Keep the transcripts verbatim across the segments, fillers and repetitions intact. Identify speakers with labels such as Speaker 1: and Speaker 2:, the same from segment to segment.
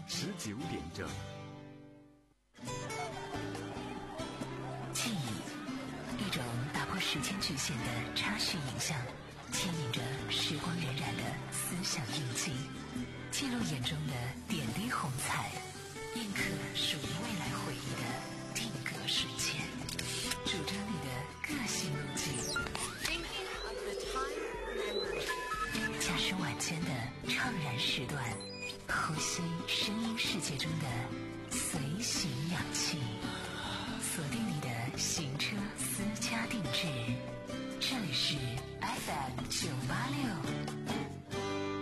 Speaker 1: 十九点整。
Speaker 2: 记忆，一种打破时间局限的插叙影像，牵引着时光荏苒的思想印记，记录眼中的点滴红彩，印刻属于未来回忆的定格瞬间，主张你的个性路径。驾驶晚间的怅然时段，呼吸声音世界中的随行氧气，锁定你的行车私家定制。这里是 F M 九八六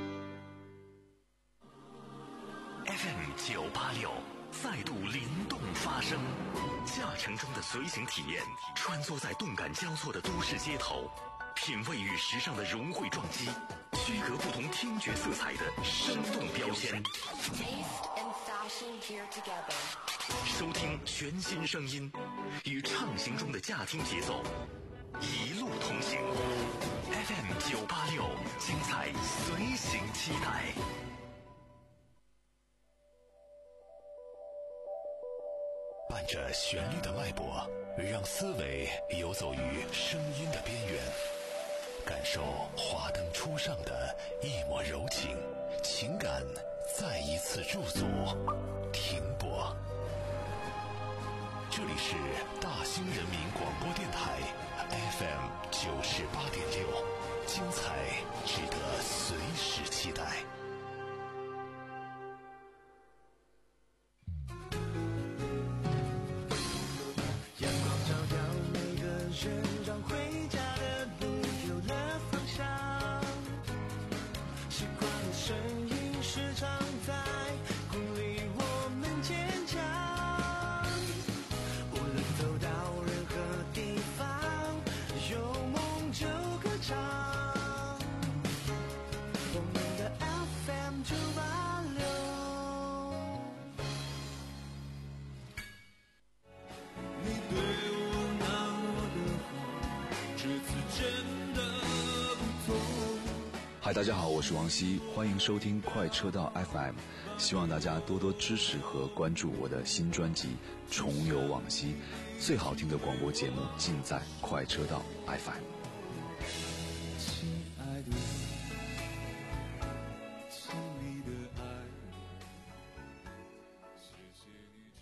Speaker 3: F M 九八六再度灵动发声，驾乘中的随行体验，穿梭在动感交错的都市街头，品味与时尚的融汇撞击，区隔不同听觉色彩的生动标签。收听全新声音，与畅行中的驾听节奏，一路同行。F M 九八六，精彩随行期待。伴着旋律的脉搏，让思维游走于声音的边缘，感受华灯初上的一抹柔情，情感再一次驻足停泊。这里是大兴人民广播电台 F M 九十八点六，精彩值得随时期待。
Speaker 4: 阳光照耀每个人，让回家的路有了方向。习惯的声音时常在鼓励我们坚强。无论走到任何地方，有梦就歌唱。我们的 F M 九八六。你对我那么的好，这次真的不同。
Speaker 5: 嗨，大家好，我是王希，欢迎收听快车道 F M， 希望大家多多支持和关注我的新专辑《重游往昔》，最好听的广播节目尽在快车道 F M。
Speaker 4: 亲爱的，亲密的爱，谢谢你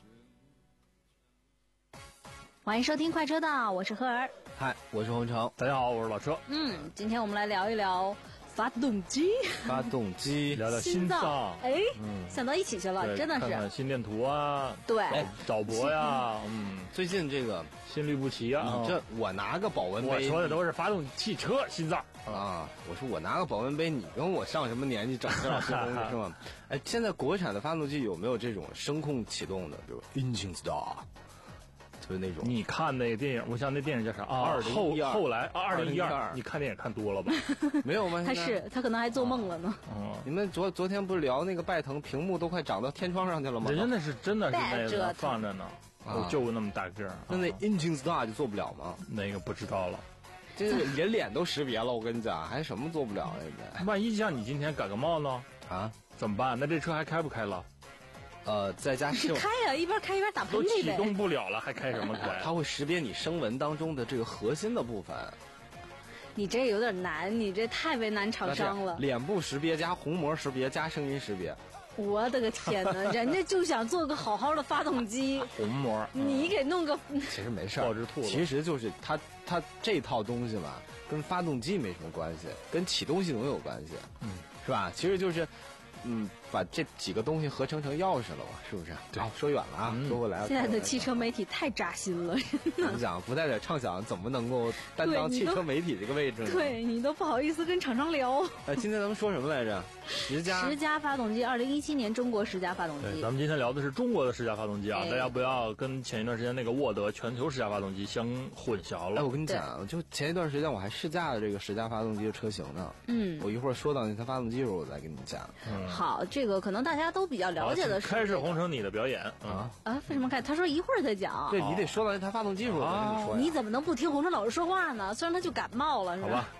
Speaker 4: 真。
Speaker 6: 欢迎收听快车道，我是何儿。
Speaker 7: 嗨，我是洪城。大家好，我是老车。
Speaker 6: 嗯，今天我们来聊一聊发动机，
Speaker 7: 发动机，
Speaker 8: 聊聊心脏，
Speaker 6: 哎，嗯，想到一起去了，真的是。
Speaker 8: 看看心电图啊，
Speaker 6: 对，
Speaker 8: 哎，导博呀，嗯，
Speaker 7: 最近这个
Speaker 8: 心律不齐啊，
Speaker 7: 这我拿个保温杯，
Speaker 8: 我说的都是发动汽车心脏
Speaker 7: 啊。我说我拿个保温杯，你跟我上什么年纪整这老些东西是吗？哎，现在国产的发动机有没有这种声控启动的，比如 engine start？就是那种，
Speaker 8: 你看那个电影，我想那电影叫啥啊？二后后来二零一二，你看电影看多了吧？
Speaker 7: 没有吗？
Speaker 6: 他是他可能还做梦了呢。
Speaker 8: 嗯，
Speaker 7: 你们昨昨天不是聊那个拜腾屏幕都快长到天窗上去了吗？
Speaker 8: 人家那是真的是那个放着呢，我就那么大个儿。
Speaker 7: 那那 engine start 就做不了吗？
Speaker 8: 那个不知道了。
Speaker 7: 这个人脸都识别了，我跟你讲，还什么做不了呀？
Speaker 8: 万一像你今天感个冒呢？
Speaker 7: 啊，
Speaker 8: 怎么办？那这车还开不开了？
Speaker 7: 呃，在家
Speaker 6: 是开呀、啊，一边开一边打喷嚏呗。
Speaker 8: 都启动不了了，还开什么开？
Speaker 7: 它会识别你声纹当中的这个核心的部分。
Speaker 6: 你这有点难，你这太为难厂商了。
Speaker 7: 脸部识别加虹膜识别加声音识别。
Speaker 6: 我的个天哪！人家就想做个好好的发动机，
Speaker 8: 虹膜，
Speaker 6: 你给弄个……
Speaker 7: 其实没事，
Speaker 8: 爆汁兔，
Speaker 7: 其实就是它它这套东西嘛，跟发动机没什么关系，跟启动系统有关系，嗯，是吧？其实就是。嗯，把这几个东西合成成钥匙了嘛，是不是？
Speaker 8: 对，
Speaker 7: 说远了啊，说回来。
Speaker 6: 现在的汽车媒体太扎心了，
Speaker 7: 怎么讲？不带点畅想，怎么能够担当汽车媒体这个位置呢？
Speaker 6: 对你都不好意思跟厂商聊。
Speaker 7: 哎，今天咱们说什么来着？十佳
Speaker 6: 十佳发动机，二零一七年中国十佳发动机。
Speaker 8: 对，咱们今天聊的是中国的十佳发动机啊，大家不要跟前一段时间那个沃德全球十佳发动机相混淆了。
Speaker 7: 哎，我跟你讲，就前一段时间我还试驾了这个十佳发动机的车型呢。
Speaker 6: 嗯，
Speaker 7: 我一会儿说到那台发动机的时候，我再跟你讲。
Speaker 8: 嗯，
Speaker 6: 好，这个可能大家都比较了解的是。
Speaker 8: 开始红成你的表演
Speaker 7: 啊
Speaker 6: 啊！为什么开？他说一会儿再讲。
Speaker 7: 对，你得说到那台发动机的时候我再跟你说。
Speaker 6: 你怎么能不听红尘老师说话呢？虽然他就感冒了，是吧？
Speaker 8: 好吧，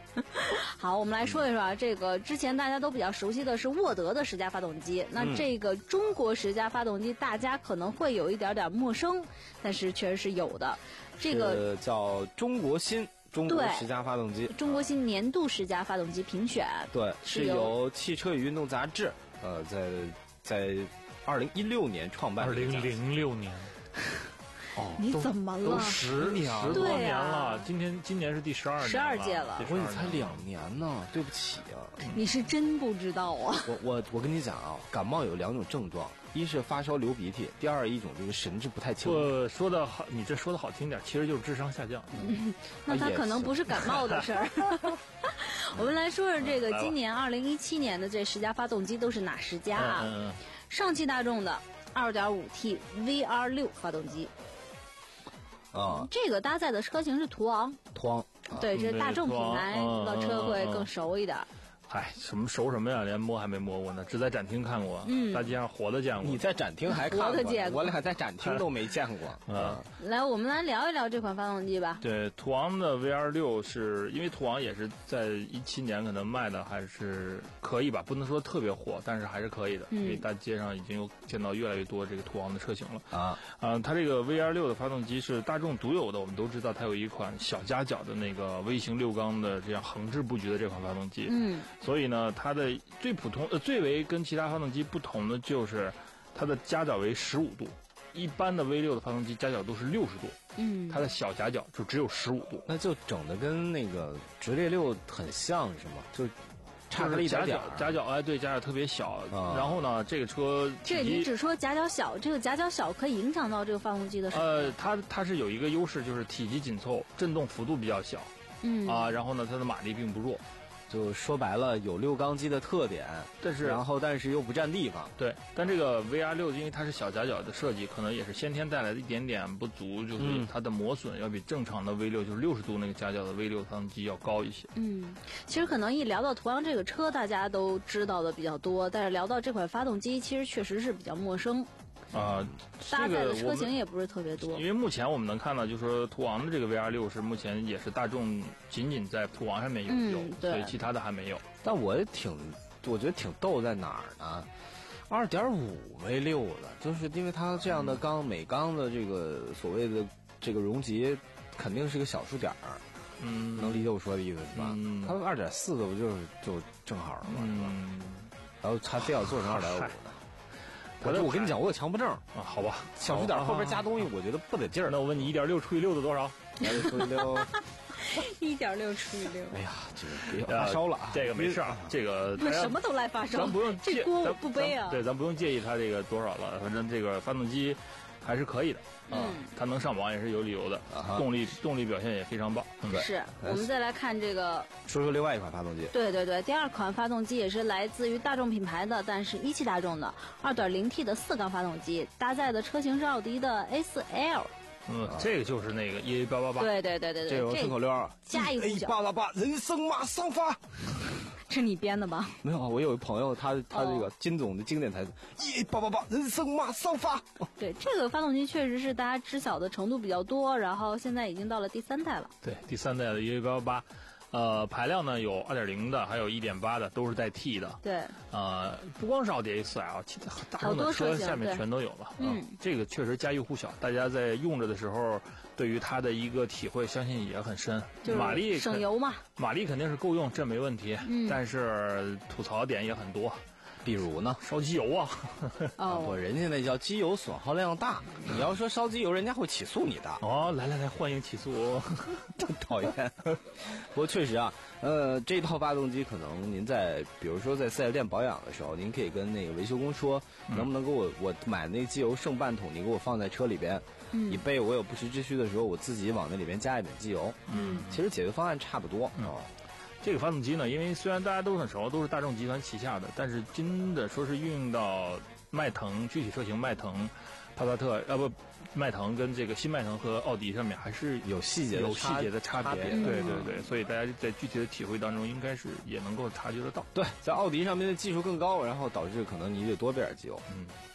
Speaker 6: 好，我们来说一说啊，这个之前大家都比较熟悉的是沃德的十佳发动机，那这个中国十佳发动机大家可能会有一点点陌生，但是确实是有的。这个
Speaker 7: 叫中国新中国十佳发动机，
Speaker 6: 中国新年度十佳发动机评选，
Speaker 7: 对，是由《汽车与运动》杂志，呃，在在二零一六年创办。
Speaker 8: 二零零六年。
Speaker 7: 哦，
Speaker 6: 你怎么了？
Speaker 8: 都十
Speaker 7: 年
Speaker 8: 十多年了，今天今年是第十二年，
Speaker 6: 十二届了。
Speaker 7: 我也才两年呢，对不起啊。
Speaker 6: 你是真不知道啊。
Speaker 7: 我我我跟你讲啊，感冒有两种症状，一是发烧流鼻涕，第二一种就是神志不太清楚。
Speaker 8: 我说的好，你这说的好听点，其实就是智商下降。
Speaker 6: 嗯、那他可能不是感冒的事儿。我们来说说这个今年二零一七年的这十佳发动机都是哪十佳啊？
Speaker 8: 嗯嗯、
Speaker 6: 上汽大众的 二点五 T V R 六 发动机。
Speaker 7: 啊，
Speaker 6: 这个搭载的车型是途昂，
Speaker 7: 途昂，
Speaker 6: 对，这是大众品牌的车会更熟一点。
Speaker 8: 哎，什么熟什么呀？连摸还没摸过呢，只在展厅看过，嗯，大街上活的见过。
Speaker 7: 你在展厅还看过？
Speaker 6: 活的见过，
Speaker 7: 我俩在展厅都没见过。
Speaker 8: 嗯，
Speaker 6: 来，我们来聊一聊这款发动机吧。
Speaker 8: 对，途昂的 V R 六是因为途昂也是在一七年可能卖的还是可以吧，不能说特别火，但是还是可以的，
Speaker 6: 嗯、
Speaker 8: 因为大街上已经有见到越来越多这个途昂的车型了
Speaker 7: 啊。
Speaker 8: 啊、呃，它这个 V R 六的发动机是大众独有的，我们都知道它有一款小夹角的那个微型六缸的这样横置布局的这款发动机，
Speaker 6: 嗯，
Speaker 8: 所以呢，它的最普通呃最为跟其他发动机不同的就是它的夹角为十五度，一般的 V 六的发动机夹角度是六十度，
Speaker 6: 嗯，
Speaker 8: 它的小夹角就只有十五度，
Speaker 7: 那就整的跟那个直列六很像是吗？就差了一点点
Speaker 8: 夹角，哎，对，夹角特别小。
Speaker 7: 啊、
Speaker 8: 然后呢，这个车
Speaker 6: 这你只说夹角小，这个夹角小可以影响到这个发动机的什么？
Speaker 8: 呃，它它是有一个优势，就是体积紧凑，震动幅度比较小，
Speaker 6: 嗯
Speaker 8: 啊，然后呢，它的马力并不弱。
Speaker 7: 就说白了，有六缸机的特点，
Speaker 8: 但是
Speaker 7: 然后但是又不占地方。
Speaker 8: 对，但这个 V R 六因为它是小夹角的设计，可能也是先天带来的一点点不足，就是它的磨损要比正常的 V 六就是六十度那个夹角的 V 六发动机要高一些。
Speaker 6: 嗯，其实可能一聊到途昂这个车，大家都知道的比较多，但是聊到这款发动机，其实确实是比较陌生。
Speaker 8: 啊、呃，
Speaker 6: 搭载的车型也不是特别多。
Speaker 8: 因为目前我们能看到，就是说途昂的这个 V R 六是目前也是大众仅仅在途昂上面有有、
Speaker 6: 嗯，
Speaker 8: 所以其他的还没有。
Speaker 7: 但我也挺，我觉得挺逗在哪儿呢？二点五 V 六了，就是因为它这样的缸，每缸的这个所谓的这个容积肯定是个小数点儿。
Speaker 8: 嗯，
Speaker 7: 能理解我说的意思是吧？
Speaker 8: 嗯，
Speaker 7: 它二点四的不就是就正好了嘛，是吧？
Speaker 8: 嗯，
Speaker 7: 然后它非要做成二点五的。我我跟你讲，我有强迫症
Speaker 8: 啊，好吧，
Speaker 7: 小数点后边加东西，我觉得不得劲儿。
Speaker 8: 那我问你，一点六除以六的多少？
Speaker 7: 一点六除以六，
Speaker 6: 一点六除以六。
Speaker 7: 哎呀，这个别发烧了啊！
Speaker 8: 这个没事啊，这个
Speaker 6: 那什么都来发烧，
Speaker 8: 咱不用
Speaker 6: 这锅我不背啊。
Speaker 8: 对，咱不用介意它这个多少了，反正这个发动机还是可以的啊，它能上网也是有理由的，动力动力表现也非常棒。
Speaker 6: 是我们再来看这个，
Speaker 7: 说说另外一款发动机。
Speaker 6: 对对对，第二款发动机也是来自于大众品牌的，但是一汽大众的 二点零 T 的四缸发动机，搭载的车型是奥迪的 A 四 L。
Speaker 8: 嗯，这个就是那个 E A 八八八。
Speaker 6: 对对对对对，
Speaker 7: 这有顺口溜，
Speaker 6: 加一呼叫
Speaker 7: A 八八八，人生马上发。
Speaker 6: 是你编的吧？
Speaker 7: 没有，我有一朋友，他他这个金总的经典台词一八八八，人生马上发。
Speaker 6: 对，这个发动机确实是大家知晓的程度比较多，然后现在已经到了第三代了。
Speaker 8: 对，第三代的 E A 八八八。呃，排量呢有二点零的，还有一点八的，都是带 T 的。
Speaker 6: 对。
Speaker 8: 呃，不光是奥迪 A 四 L， 其他大众的车下面全都有了。
Speaker 6: 嗯，
Speaker 8: 这个确实家喻户晓，大家在用着的时候，对于它的一个体会，相信也很深。
Speaker 6: 就是
Speaker 8: 马力
Speaker 6: 省油嘛。
Speaker 8: 马力肯定是够用，这没问题。
Speaker 6: 嗯。
Speaker 8: 但是吐槽点也很多。
Speaker 7: 比如呢，
Speaker 8: 烧机油啊！
Speaker 6: 哦，
Speaker 7: 不，人家那叫机油损耗量大。你要说烧机油，人家会起诉你的。
Speaker 8: 哦，来来来，欢迎起诉！
Speaker 7: 真讨厌。不过确实啊，呃，这套发动机可能您在，比如说在四 S 店保养的时候，您可以跟那个维修工说，
Speaker 8: 嗯、
Speaker 7: 能不能给我我买那个机油剩半桶，你给我放在车里边，
Speaker 6: 嗯、
Speaker 7: 以备我有不时之需的时候，我自己往那里边加一点机油。
Speaker 8: 嗯，
Speaker 7: 其实解决方案差不多啊。
Speaker 8: 嗯哦这个发动机呢，因为虽然大家都很熟，都是大众集团旗下的，但是真的说是运用到迈腾具体车型迈腾、帕萨特，呃不，迈腾跟这个新迈腾和奥迪上面还是
Speaker 7: 有细节
Speaker 8: 有细节的差别。
Speaker 7: 别
Speaker 8: 对对对，所以大家在具体的体会当中，应该是也能够察觉得到。
Speaker 7: 对，在奥迪上面的技术更高，然后导致可能你得多备点机油。
Speaker 8: 嗯。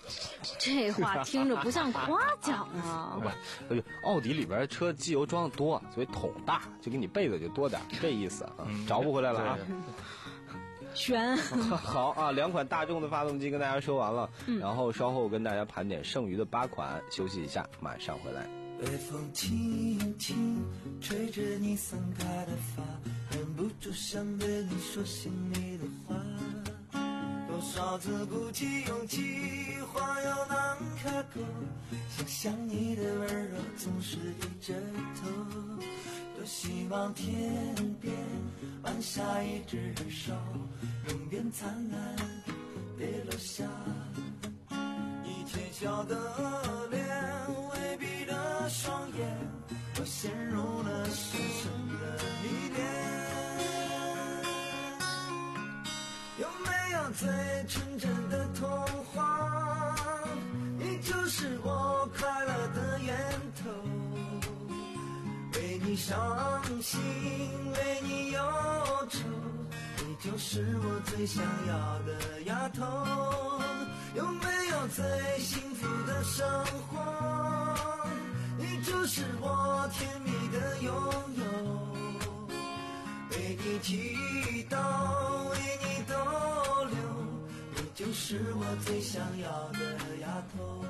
Speaker 6: 这话听着不像夸奖啊。
Speaker 7: 不，奥迪里边车机油装的多，所以桶大，就给你备的就多点，这意思啊，
Speaker 8: 嗯、
Speaker 7: 找不回来了啊。
Speaker 6: 悬。
Speaker 7: 好啊，两款大众的发动机跟大家说完了，
Speaker 6: 嗯、
Speaker 7: 然后稍后跟大家盘点剩余的八款，休息一下，马上回来。
Speaker 4: 微风轻轻吹着你散开的发，忍不住想对你说心里的话。多少次鼓起勇气，话又难开口，想象你的温柔总是低着头。多希望天边弯下一只手，永远灿烂，别落下。你甜笑的脸，微闭的双眼，我陷入了深深的迷恋。有没有最纯真的童话？你就是我快乐的源头。为你伤心，为你忧愁，你就是我最想要的丫头。有没有最幸福的生活？你就是我甜蜜的拥有。为你祈祷，为你逗留，你就是我最想要的丫头。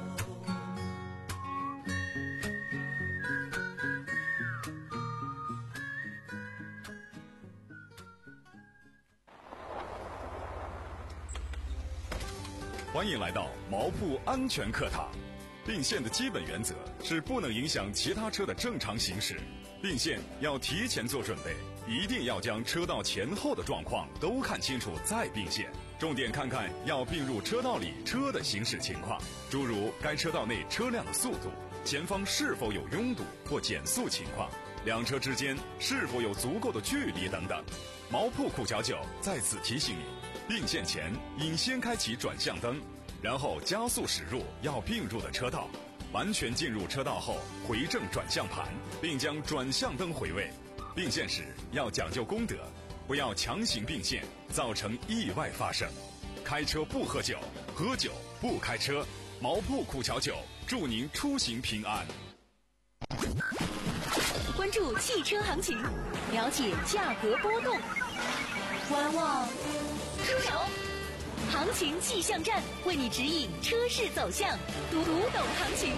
Speaker 1: 欢迎来到毛铺安全课堂。并线的基本原则是不能影响其他车的正常行驶，并线要提前做准备，一定要将车道前后的状况都看清楚再并线。重点看看要并入车道里车的行驶情况，诸如该车道内车辆的速度，前方是否有拥堵或减速情况，两车之间是否有足够的距离等等。毛铺酷乔九在此提醒你，并线前应先开启转向灯，然后加速驶入要并入的车道，完全进入车道后回正转向盘，并将转向灯回位。并线时要讲究公德，不要强行并线，造成意外发生。开车不喝酒，喝酒不开车。毛铺酷乔九祝您出行平安。
Speaker 2: 关注汽车行情，了解价格波动，观望出手。行情气象站为你指引车市走向，读读懂行情。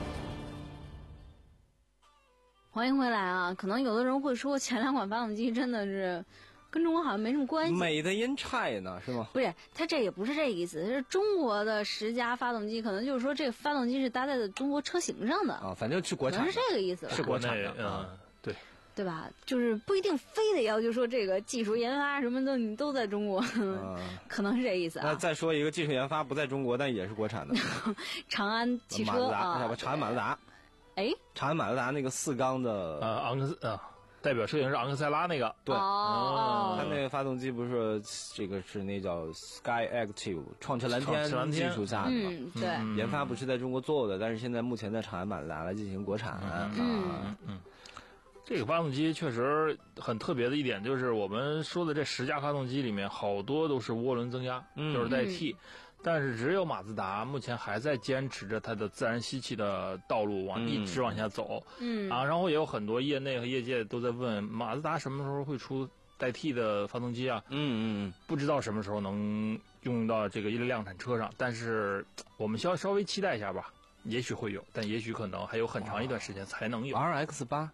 Speaker 6: 欢迎回来啊！可能有的人会说，前两款发动机真的是跟中国好像没什么关系。
Speaker 7: Made in China 是吗？
Speaker 6: 不是，它这也不是这个意思，是中国的十佳发动机，可能就是说这个发动机是搭载在中国车型上的
Speaker 7: 啊，反正是国产的，
Speaker 6: 可能是这个意思吧？
Speaker 7: 是国产的，
Speaker 8: 嗯，对。
Speaker 6: 对吧？就是不一定非得要就说这个技术研发什么的，你都在中国，嗯、可能是这意思啊。
Speaker 7: 那再说一个技术研发不在中国，但也是国产的，
Speaker 6: 长安汽车
Speaker 7: 马自达
Speaker 6: 啊，
Speaker 7: 长安马自达。
Speaker 6: 哎，
Speaker 7: 长安马自达那个四缸的
Speaker 8: 呃昂克斯啊，代表车型是昂克赛拉那个，
Speaker 7: 对，
Speaker 6: 哦，
Speaker 7: 它那个发动机不是这个是那叫 Sky Active 创驰蓝天技术下的嘛？
Speaker 6: 嗯，对，
Speaker 7: 嗯、研发不是在中国做的，但是现在目前在长安马自达来进行国产。
Speaker 6: 嗯
Speaker 8: 嗯嗯。这个发动机确实很特别的一点，就是我们说的这十佳发动机里面，好多都是涡轮增压，
Speaker 7: 嗯、
Speaker 8: 就是带 T，、嗯、但是只有马自达目前还在坚持着它的自然吸气的道路往、嗯、一直往下走。
Speaker 6: 嗯
Speaker 8: 啊，然后也有很多业内和业界都在问马自达什么时候会出带 T 的发动机啊？
Speaker 7: 嗯嗯，
Speaker 8: 不知道什么时候能用到这个一辆产车上，但是我们稍稍微期待一下吧，也许会有，但也许可能还有很长一段时间才能有。
Speaker 7: R X 八。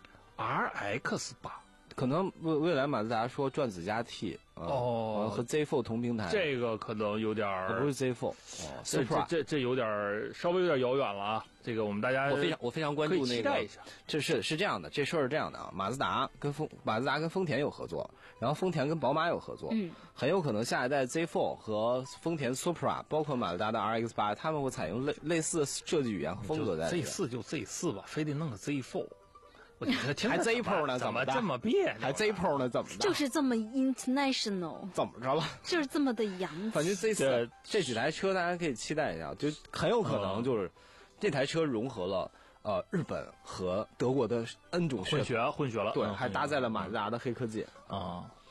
Speaker 8: R X 八，
Speaker 7: 可能未未来马自达说转子加 T
Speaker 8: 哦、
Speaker 7: 呃，和 Z 四 平平台，
Speaker 8: 这个可能有点儿，
Speaker 7: 不是 Z 四、哦，
Speaker 8: 这这这这有点儿稍微有点遥远了啊。这个我们大家
Speaker 7: 我非常我非常关注那个，
Speaker 8: 期待一下。
Speaker 7: 这是是这样的，这事儿是这样的啊，马自达跟丰马自达跟丰田有合作，然后丰田跟宝马有合作，
Speaker 6: 嗯，
Speaker 7: 很有可能下一代 Z 四 和丰田 Supra， 包括马自达的 R X 八，他们会采用类类似的设计语言和风格在里面。
Speaker 8: Z 四就 Z 四吧，非得弄个 Z 四。
Speaker 7: 还 Z 炮呢？
Speaker 8: 怎么这么别扭？
Speaker 7: 还 Z 炮呢？怎么的？
Speaker 6: 就是这么 international，
Speaker 7: 怎么着了？
Speaker 6: 就是这么的洋气。
Speaker 7: 反正 Z 四这几台车大家可以期待一下，就很有可能就是、嗯、这台车融合了呃日本和德国的 N 种
Speaker 8: 混血混血了，
Speaker 7: 对，
Speaker 8: 嗯、
Speaker 7: 还搭载了马自达的黑科技
Speaker 8: 啊。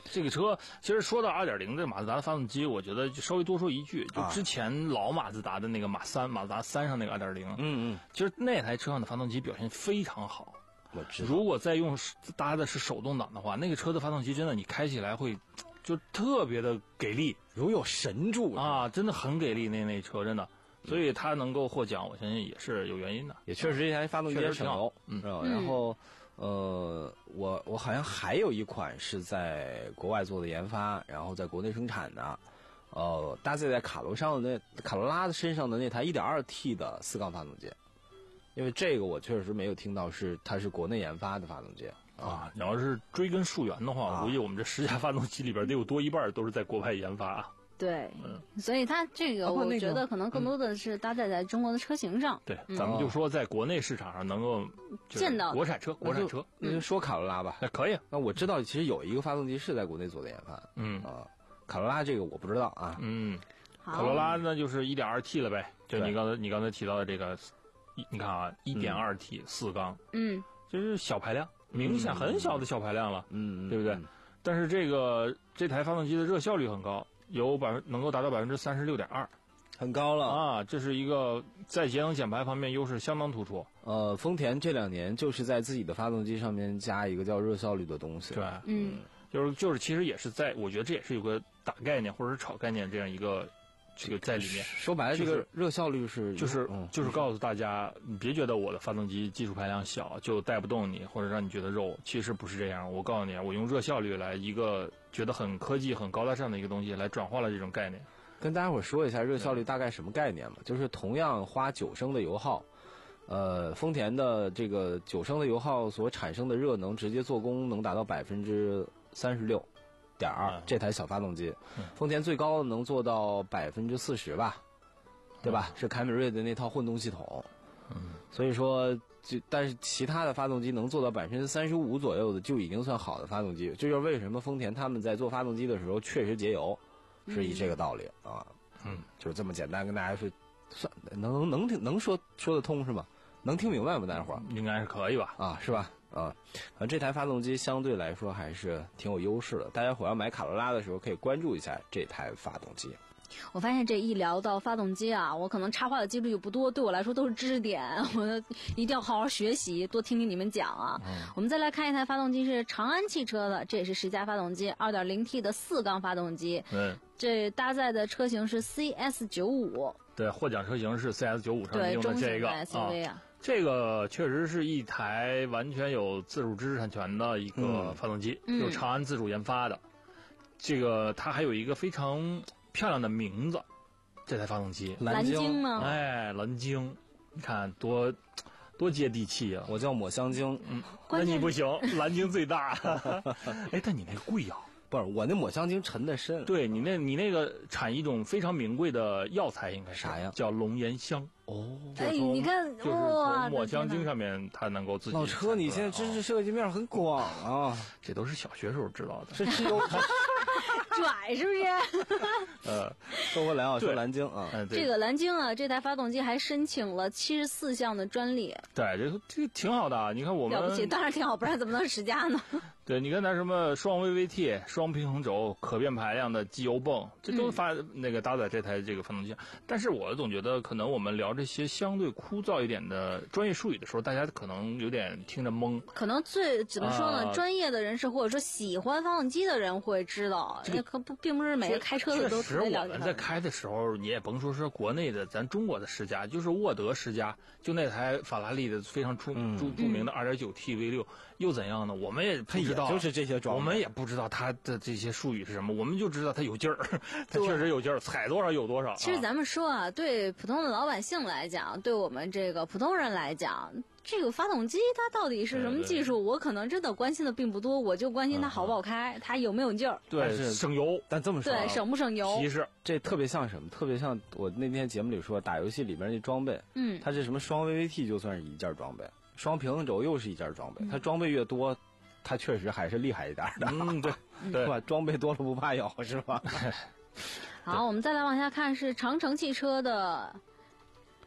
Speaker 8: 这个车其实说到 二点零 的马自达的发动机，我觉得就稍微多说一句，就之前老马自达的那个马三，马自达三上那个 二点零， 嗯嗯，其实那台车上的发动机表现非常好。
Speaker 7: 我知道，
Speaker 8: 如果再用搭的是手动挡的话，那个车的发动机真的你开起来会就特别的给力，
Speaker 7: 如有神助
Speaker 8: 啊，真的很给力，那那车真的。所以它能够获奖，我相信也是有原因的。
Speaker 7: 也确实这台发动机省油，
Speaker 8: 嗯，
Speaker 7: 然后，呃，我我好像还有一款是在国外做的研发，然后在国内生产的，呃，搭载在卡罗上的那卡罗拉的身上的那台 一点二 T 的四缸发动机，因为这个我确实没有听到是它是国内研发的发动机
Speaker 8: 啊。你要是追根溯源的话，
Speaker 7: 啊、
Speaker 8: 我估计我们这十架发动机里边得有多一半都是在国外研发啊。
Speaker 6: 对，嗯，所以它这个我觉得可能更多的是搭载在中国的车型上。
Speaker 8: 对，咱们就说在国内市场上能够
Speaker 6: 见到
Speaker 8: 国产车，国产车，
Speaker 7: 那就说卡罗拉吧。
Speaker 8: 那可以。
Speaker 7: 那我知道，其实有一个发动机是在国内做的研发。
Speaker 8: 嗯
Speaker 7: 啊，卡罗拉这个我不知道啊。
Speaker 8: 嗯，卡罗拉那就是 一点二 T 了呗，就你刚才你刚才提到的这个，你看啊 ，一点二 T 四缸，
Speaker 6: 嗯，
Speaker 8: 就是小排量，明显很小的小排量了，
Speaker 7: 嗯，
Speaker 8: 对不对？但是这个这台发动机的热效率很高。有百分能够达到百分之三十六点二，
Speaker 7: 很高了
Speaker 8: 啊！这是一个在节能减排方面优势相当突出。
Speaker 7: 呃，丰田这两年就是在自己的发动机上面加一个叫热效率的东西。
Speaker 8: 对，
Speaker 6: 嗯，
Speaker 8: 就是就是，其实也是在，我觉得这也是有个打概念或者是炒概念这样一个这个在里面。
Speaker 7: 说白了，这个热效率是
Speaker 8: 就是
Speaker 7: 嗯、
Speaker 8: 就是告诉大家，你别觉得我的发动机技术排量小就带不动你，或者让你觉得肉，其实不是这样。我告诉你，我用热效率来一个觉得很科技、很高大上的一个东西来转化了这种概念。
Speaker 7: 跟大家伙说一下热效率大概什么概念吧，就是同样花九升的油耗，呃，丰田的这个九升的油耗所产生的热能直接做功能达到百分之三十六点二，这台小发动机，
Speaker 8: 嗯、
Speaker 7: 丰田最高能做到百分之四十吧，对吧？嗯、是凯美瑞的那套混动系统，
Speaker 8: 嗯，
Speaker 7: 所以说就但是其他的发动机能做到百分之三十五左右的就已经算好的发动机，这就是为什么丰田他们在做发动机的时候确实节油。是以这个道理啊，
Speaker 8: 嗯，
Speaker 7: 就是这么简单跟大家说，算能能能听能说说得通是吗？能听明白吗？大家伙儿
Speaker 8: 应该是可以吧？
Speaker 7: 啊，是吧？啊，反正这台发动机相对来说还是挺有优势的。大家伙要买卡罗拉的时候，可以关注一下这台发动机。
Speaker 6: 我发现这一聊到发动机啊，我可能插话的几率就不多，对我来说都是知识点，我一定要好好学习，多听听你们讲啊。嗯、我们再来看一台发动机是长安汽车的，这也是十佳发动机 二点零 T 的四缸发动机。
Speaker 8: 嗯，
Speaker 6: 这搭载的车型是 C S 九五。
Speaker 8: 对，获奖车型是 C S 九五上面用的这个
Speaker 6: S U V 啊。
Speaker 8: 啊这个确实是一台完全有自主知识产权的一个发动机，
Speaker 6: 嗯、
Speaker 8: 就是长安自主研发的。这个它还有一个非常漂亮的名字，这台发动机
Speaker 6: 蓝鲸吗？
Speaker 8: 哎，蓝鲸，你看多多接地气啊！
Speaker 7: 我叫抹香鲸，
Speaker 8: 嗯，那你不行，蓝鲸最大。哎，但你那个贵啊。
Speaker 7: 不是我那抹香鲸沉得深，
Speaker 8: 对你那你那个产一种非常名贵的药材，应该是
Speaker 7: 啥呀？
Speaker 8: 叫龙涎香
Speaker 7: 哦。
Speaker 6: 哎，你看，
Speaker 8: 就是从抹香鲸上面它能够自己。
Speaker 7: 老车，你现在知识设计面很广啊，
Speaker 8: 这都是小学时候知道的。
Speaker 7: 是是有
Speaker 6: 拽是不是？
Speaker 8: 呃，
Speaker 7: 说回来啊，说蓝鲸啊，
Speaker 6: 这个蓝鲸啊，这台发动机还申请了七十四项的专利。
Speaker 8: 对，这这挺好的。你看我们
Speaker 6: 了不起，当然挺好，不然怎么能是十佳呢？
Speaker 8: 对，你看它什么双 V V T、双平衡轴、可变排量的机油泵，这都发、嗯、那个搭载这台这个发动机。但是我总觉得，可能我们聊这些相对枯燥一点的专业术语的时候，大家可能有点听着懵。
Speaker 6: 可能最怎么说呢？呃、专业的人士或者说喜欢发动机的人会知道，这个可不并不是每个开车的都特别了解。
Speaker 8: 确实，我们在开的时候，你也甭说是国内的，咱中国的十佳，就是沃德十佳，就那台法拉利的非常出、嗯、著著名的 二点九 T V 六，又怎样呢？我们也不知道，
Speaker 7: 就是这些装。
Speaker 8: 我们也不知道它的这些术语是什么，我们就知道它有劲儿，它确实有劲儿，踩多少有多少。
Speaker 6: 其实咱们说啊，对普通的老百姓来讲，对我们这个普通人来讲，这个发动机它到底是什么技术，我可能真的关心的并不多，我就关心它好不好开，它有没有劲儿。
Speaker 8: 对，省油。
Speaker 7: 但这么说、啊，
Speaker 6: 对，省不省油？
Speaker 8: 其实
Speaker 7: 这特别像什么？特别像我那天节目里说，打游戏里边那装备，
Speaker 6: 嗯，
Speaker 7: 它是什么双 V V T 就算是一件装备，双平衡轴又是一件装备，嗯、它装备越多。它确实还是厉害一点的，
Speaker 8: 嗯，对，对
Speaker 7: 吧？装备多了不怕咬，是吧？
Speaker 6: 好，我们再来往下看，是长城汽车的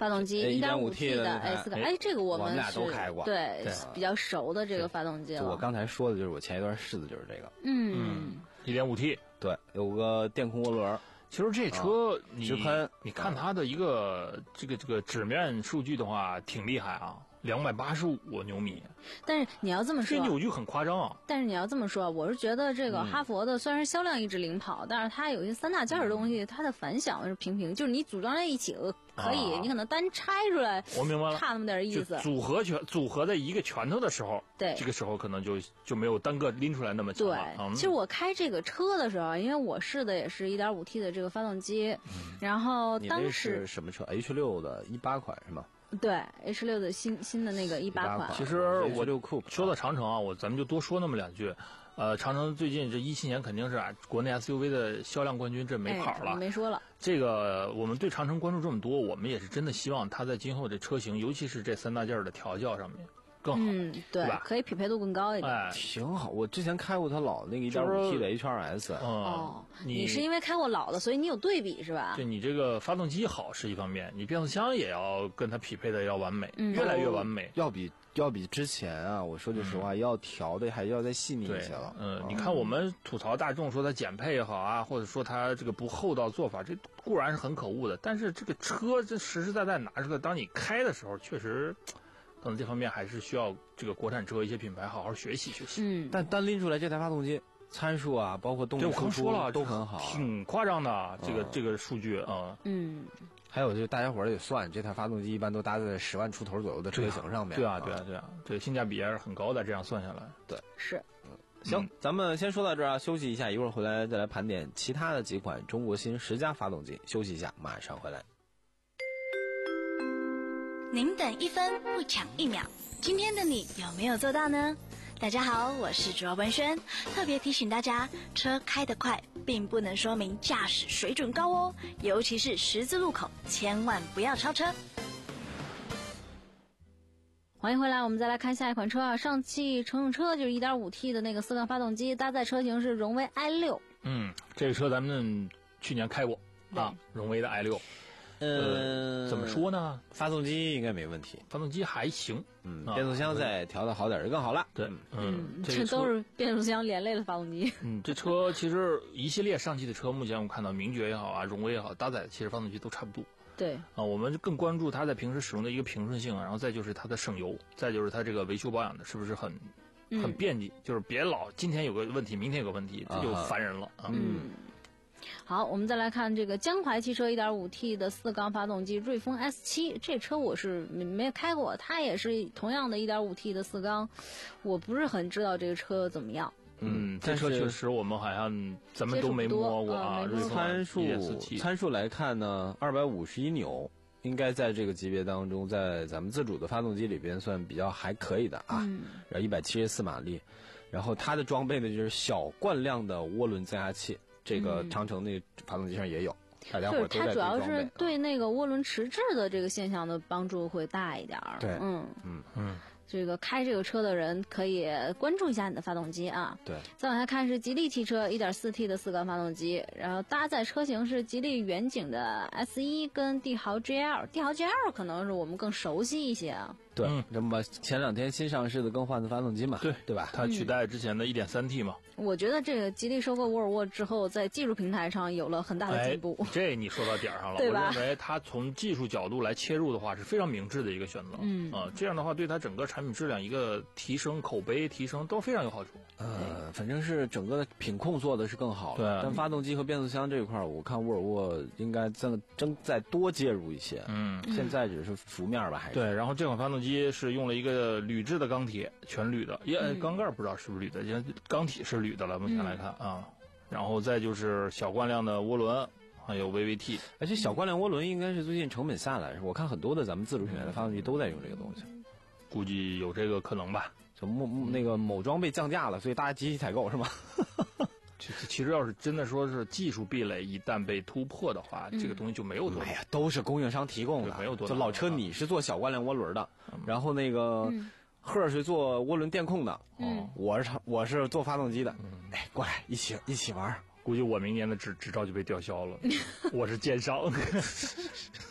Speaker 6: 发动机，一点五 T 的 S 个，哎，这个我们
Speaker 7: 我们俩都开过，
Speaker 6: 对，比较熟的这个发动机了。
Speaker 7: 我刚才说的就是我前一段试的就是这个，
Speaker 6: 嗯，
Speaker 8: 一点五 T，
Speaker 7: 对，有个电控涡轮。
Speaker 8: 其实这车你、
Speaker 7: 直喷，
Speaker 8: 你看它的一个这个这个纸面数据的话，挺厉害啊。两百八十五牛米，
Speaker 6: 但是你要这么说，
Speaker 8: 这扭矩很夸张啊。
Speaker 6: 但是你要这么说，我是觉得这个哈佛的虽然销量一直领跑，嗯、但是它有一些三大件的东西，它的反响是平平，就是你组装在一起可以，啊、你可能单拆出来，
Speaker 8: 我明白了，
Speaker 6: 差那么点意思。
Speaker 8: 组合拳组合在一个拳头的时候，
Speaker 6: 对，
Speaker 8: 这个时候可能就就没有单个拎出来那么强了。
Speaker 6: 对，
Speaker 8: 嗯、
Speaker 6: 其实我开这个车的时候，因为我试的也是 一点五 T 的这个发动机，嗯、然后当时
Speaker 7: 你那是什么车 ？H 六的一八款是吗？
Speaker 6: 对 H 六的新新的那个一八款，
Speaker 8: 其实我就说到长城啊，我咱们就多说那么两句。呃，长城最近这一七年肯定是啊，国内 S U V 的销量冠军，这没跑了，
Speaker 6: 哎、没说了。
Speaker 8: 这个我们对长城关注这么多，我们也是真的希望它在今后这车型，尤其是这三大件的调教上面更好，
Speaker 6: 嗯，对，
Speaker 8: 对
Speaker 6: 可以匹配度更高一点，
Speaker 8: 哎，
Speaker 7: 挺好。我之前开过它老那个 一点五 T 的 H R S，
Speaker 8: 嗯、
Speaker 6: 哦，
Speaker 8: 你,
Speaker 6: 你是因为开过老的，所以你有对比是吧？
Speaker 8: 对，你这个发动机好是一方面，你变速箱也要跟它匹配的要完美，
Speaker 6: 嗯、
Speaker 8: 越来越完美，
Speaker 7: 要比要比之前啊，我说句实话，嗯、要调的还要再细腻一些了。
Speaker 8: 嗯、呃，你看我们吐槽大众说它减配也好啊，或者说它这个不厚道做法，这固然是很可恶的，但是这个车这实实在在拿出来，当你开的时候，确实。可能这方面还是需要这个国产车一些品牌好好学习学习。
Speaker 6: 嗯，
Speaker 7: 但单拎出来这台发动机参数啊，包括动力输出都很好，
Speaker 8: 挺夸张的。这个、嗯、这个数据啊，
Speaker 6: 嗯，
Speaker 7: 还有就大家伙儿得算，这台发动机一般都搭在十万出头左右的车型上面。
Speaker 8: 对啊，对啊，对啊，这个性价比还是很高的。这样算下来，
Speaker 7: 对，
Speaker 6: 是。
Speaker 7: 嗯，行，咱们先说到这儿啊，休息一下，一会儿回来再来盘点其他的几款中国新十佳发动机。休息一下，马上回来。
Speaker 9: 您等一分不抢一秒，今天的你有没有做到呢？大家好，我是卓文萱，特别提醒大家，车开得快并不能说明驾驶水准高哦，尤其是十字路口，千万不要超车。
Speaker 6: 欢迎回来，我们再来看下一款车啊，上汽乘用车就是 一点五 T 的那个四缸发动机，搭载车型是荣威 i 六。
Speaker 8: 嗯，这个车咱们去年开过啊，荣威的 i 六。呃，怎么说呢？
Speaker 7: 发动机应该没问题，
Speaker 8: 发动机还行，
Speaker 7: 嗯，变速箱再调的好点就更好了。
Speaker 8: 对，嗯，
Speaker 6: 这都是变速箱连累的发动机。
Speaker 8: 嗯，这车其实一系列上汽的车，目前我看到名爵也好啊，荣威也好，搭载的其实发动机都差不多。
Speaker 6: 对
Speaker 8: 啊，我们更关注它在平时使用的一个平顺性，然后再就是它的省油，再就是它这个维修保养的是不是很很便利，就是别老今天有个问题，明天有个问题，这就烦人了啊。
Speaker 6: 嗯。好，我们再来看这个江淮汽车 一点五 T 的四缸发动机瑞风 S 七， 这车我是没没开过，它也是同样的 一点五 T 的四缸，我不是很知道这个车怎么样。
Speaker 8: 嗯，这车确实我们好像咱们都没摸过啊。
Speaker 6: 嗯、
Speaker 7: 参数参数来看呢，二百五十一牛，应该在这个级别当中，在咱们自主的发动机里边算比较还可以的啊。
Speaker 6: 嗯、
Speaker 7: 然后一百七十四马力，然后它的装备呢就是小惯量的涡轮增压器。这个长城那发动机上也有，大家伙都在
Speaker 6: 它主要
Speaker 7: 装备
Speaker 6: 是对那个涡轮迟滞的这个现象的帮助会大一点儿。
Speaker 7: 对，
Speaker 6: 嗯
Speaker 7: 嗯
Speaker 8: 嗯，
Speaker 6: 这个开这个车的人可以关注一下你的发动机啊。
Speaker 7: 对，
Speaker 6: 再往下看是吉利汽车 一点四 T 的四缸发动机，然后搭载车型是吉利远景的 S 一 跟帝豪 G L， 帝豪 G L 可能是我们更熟悉一些啊。
Speaker 7: 对，那么前两天新上市的更换的发动机嘛，
Speaker 8: 对
Speaker 7: 对吧？
Speaker 8: 它取代之前的 一点三 T 嘛。
Speaker 6: 我觉得这个吉利收购沃尔沃之后，在技术平台上有了很大的进步。
Speaker 8: 哎、这你说到点上了，
Speaker 6: 对吧？
Speaker 8: 我认为它从技术角度来切入的话，是非常明智的一个选择。
Speaker 6: 嗯
Speaker 8: 啊，这样的话对它整个产品质量一个提升、口碑提升都非常有好处。
Speaker 7: 呃，反正是整个的品控做的是更好
Speaker 8: 对，
Speaker 7: 但发动机和变速箱这一块，我看沃尔沃应该增增再多介入一些。
Speaker 8: 嗯，
Speaker 7: 现在只是浮面吧，还是
Speaker 8: 对。然后这款发动机是用了一个铝制的钢铁，全铝的，也缸盖不知道是不是铝的，因为钢体是铝的了，目前来看。嗯、啊，然后再就是小惯量的涡轮，还有 V V T，
Speaker 7: 而且小惯量涡轮应该是最近成本下来，我看很多的咱们自主品牌的发动机都在用这个东西，
Speaker 8: 估计有这个可能吧。
Speaker 7: 就某那个某装备降价了，所以大家集体采购是吗？
Speaker 8: 其实要是真的说是技术壁垒一旦被突破的话，嗯、这个东西就没有多。
Speaker 7: 哎呀，都是供应商提供的，
Speaker 8: 没有多。
Speaker 7: 就老车你是做小惯量涡轮的，
Speaker 8: 嗯、
Speaker 7: 然后那个。嗯赫是做涡轮电控的，
Speaker 6: 嗯，
Speaker 7: 我是我是做发动机的，嗯、哎，过来一起一起玩。
Speaker 8: 估计我明年的执执照就被吊销了，我是奸商。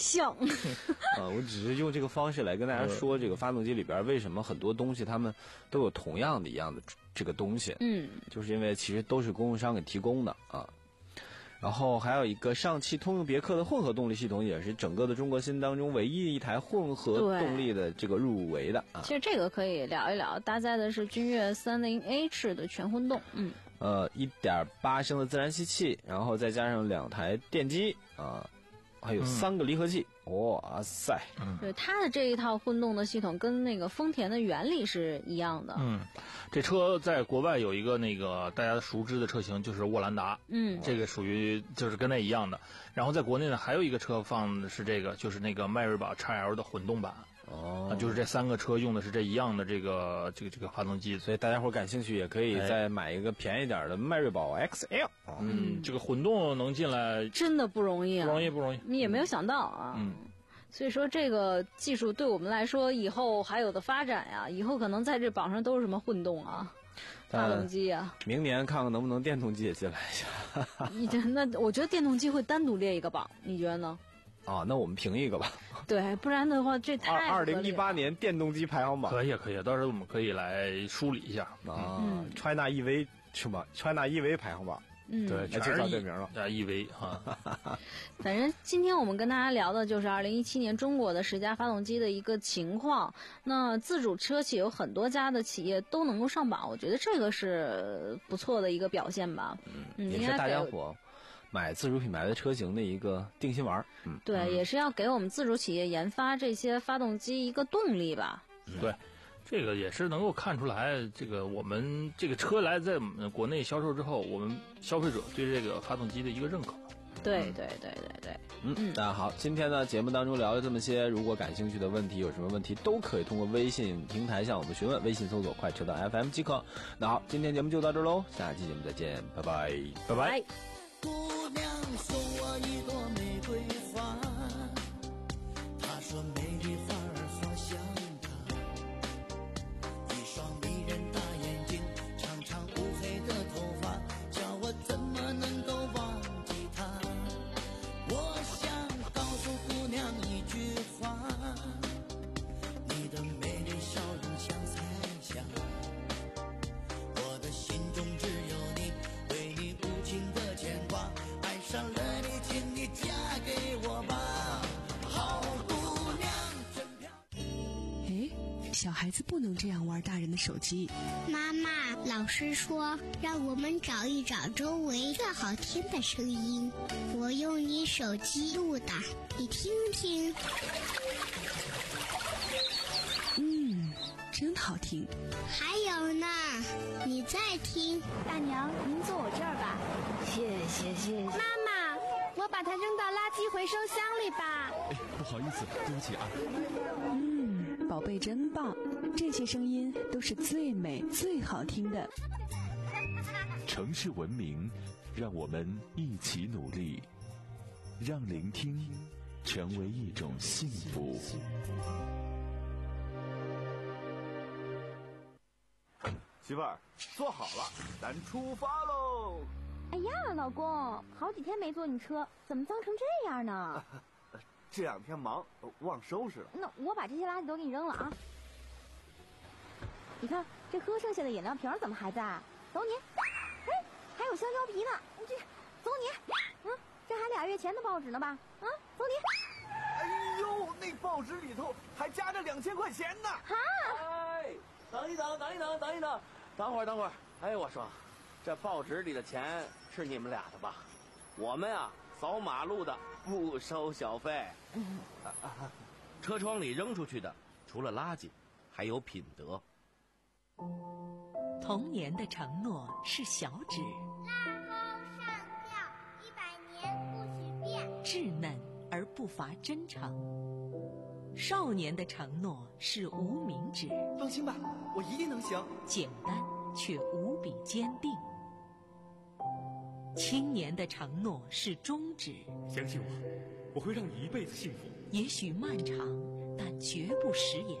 Speaker 6: 像。
Speaker 7: 啊，我只是用这个方式来跟大家说，这个发动机里边为什么很多东西它们都有同样的一样的这个东西。
Speaker 6: 嗯，
Speaker 7: 就是因为其实都是供应商给提供的啊。然后还有一个上汽通用别克的混合动力系统，也是整个的中国新当中唯一一台混合动力的这个入围的啊。
Speaker 6: 其实这个可以聊一聊，搭载的是君越 三零 H 的全混动，嗯，
Speaker 7: 呃 一点八 升的自然吸气，然后再加上两台电机啊，还有三个离合器。嗯、哇塞！
Speaker 6: 嗯，对，它的这一套混动的系统跟那个丰田的原理是一样的。
Speaker 8: 嗯，这车在国外有一个那个大家熟知的车型，就是沃兰达。
Speaker 6: 嗯，
Speaker 8: 这个属于就是跟那一样的。然后在国内呢，还有一个车放的是这个，就是那个迈锐宝 X L 的混动版。
Speaker 7: 哦、
Speaker 8: 啊，就是这三个车用的是这一样的这个这个这个发动机，
Speaker 7: 所以大家伙感兴趣也可以再买一个便宜点的迈锐宝 X L。
Speaker 8: 嗯，这个混动能进来
Speaker 6: 真的不容易啊，
Speaker 8: 不容易不容易，
Speaker 6: 你也没有想到啊。
Speaker 8: 嗯，
Speaker 6: 所以说这个技术对我们来说以后还有的发展呀，以后可能在这榜上都是什么混动啊。发动机啊，
Speaker 7: 明年看看能不能电动机也进来一下。
Speaker 6: 你这那我觉得电动机会单独列一个榜，你觉得呢？
Speaker 7: 啊，那我们评一个吧。
Speaker 6: 对，不然的话这太
Speaker 7: 二二零一八年电动机排行榜
Speaker 8: 可以可以，到时候我们可以来梳理一下
Speaker 7: 啊。嗯、China E V 是吗 ？China E V 排行榜。
Speaker 6: 嗯，
Speaker 8: 对，
Speaker 7: 介绍队名了。
Speaker 8: 啊 ，E V 哈。
Speaker 6: 反正今天我们跟大家聊的就是二零一七年中国的十佳发动机的一个情况。那自主车企有很多家的企业都能够上榜，我觉得这个是不错的一个表现吧。
Speaker 7: 嗯，也是大家伙买自主品牌的车型的一个定心丸。
Speaker 6: 嗯，对，嗯、也是要给我们自主企业研发这些发动机一个动力吧。
Speaker 8: 嗯、对。这个也是能够看出来，这个我们这个车来在国内销售之后，我们消费者对这个发动机的一个认可。
Speaker 6: 对对对对对，
Speaker 7: 嗯，大家好，今天呢节目当中聊了这么些，如果感兴趣的问题有什么问题，都可以通过微信平台向我们询问，微信搜索快车道 F M 即可。那好，今天节目就到这儿喽，下期节目再见，拜拜，
Speaker 8: 拜拜。
Speaker 4: 姑娘送我一朵玫瑰花，她说玫瑰花儿芳香。怎么能够忘记他？我想告诉姑娘一句话，你的美丽笑容像彩霞，我的心中只有你，对你无尽的牵挂，爱上了你，请你嫁给我吧，好姑娘真漂亮。
Speaker 10: 哎，小孩子不能这样玩大人的手机。
Speaker 11: 妈妈，老师说让我们找一找周围最好听的声音，我用你手机录的，你听听。
Speaker 10: 嗯，真好听。
Speaker 11: 还有呢，你再听。
Speaker 12: 大娘，您坐我这儿吧。
Speaker 13: 谢谢谢谢。
Speaker 12: 妈妈，我把它扔到垃圾回收箱里吧。
Speaker 14: 哎，不好意思，对不起啊。
Speaker 10: 嗯，宝贝真棒，这些声音都是最美最好听的。
Speaker 14: 城市文明，让我们一起努力，让聆听成为一种幸福。
Speaker 15: 媳妇儿，坐好了，咱出发喽！
Speaker 12: 哎呀，老公，好几天没坐你车，怎么脏成这样呢？
Speaker 15: 这两天忙，忘收拾了。
Speaker 12: 那我把这些垃圾都给你扔了啊！你看这喝剩下的饮料瓶怎么还在？走你！哎，还有香蕉皮呢！这，走你！嗯，这还俩月前的报纸呢吧？啊，走你！
Speaker 15: 哎呦，那报纸里头还夹着两千块钱呢！
Speaker 12: 哈！
Speaker 16: 哎，等一等，等一等，等一等，等会儿，等会儿。哎，我说，这报纸里的钱是你们俩的吧？我们啊，扫马路的不收小费。
Speaker 17: 嗯啊啊、车窗里扔出去的，除了垃圾，还有品德。
Speaker 2: 童年的承诺是小指，
Speaker 11: 拉钩上吊，一百年不许变，
Speaker 2: 稚嫩而不乏真诚。少年的承诺是无名指，
Speaker 18: 放心吧，我一定能行。
Speaker 2: 简单却无比坚定。青年的承诺是中指，
Speaker 19: 相信我，我会让你一辈子幸福。
Speaker 2: 也许漫长，但绝不食言。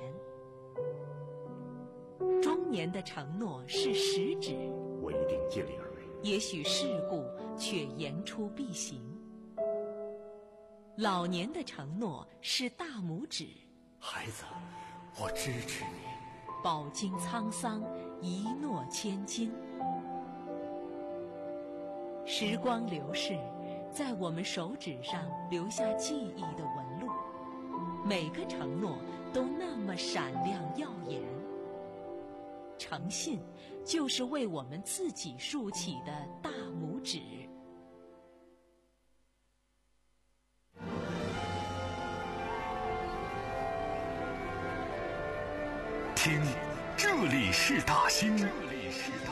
Speaker 2: 中年的承诺是食指，
Speaker 19: 我一定尽力而为。
Speaker 2: 也许世故，却言出必行。 老年的承诺是大拇指，
Speaker 19: 孩子，我支持你。
Speaker 2: 饱经沧桑，一诺千金。时光流逝，在我们手指上留下记忆的纹路，每个承诺都那么闪亮耀眼。诚信就是为我们自己竖起的大拇指。
Speaker 3: 听，这里是大兴。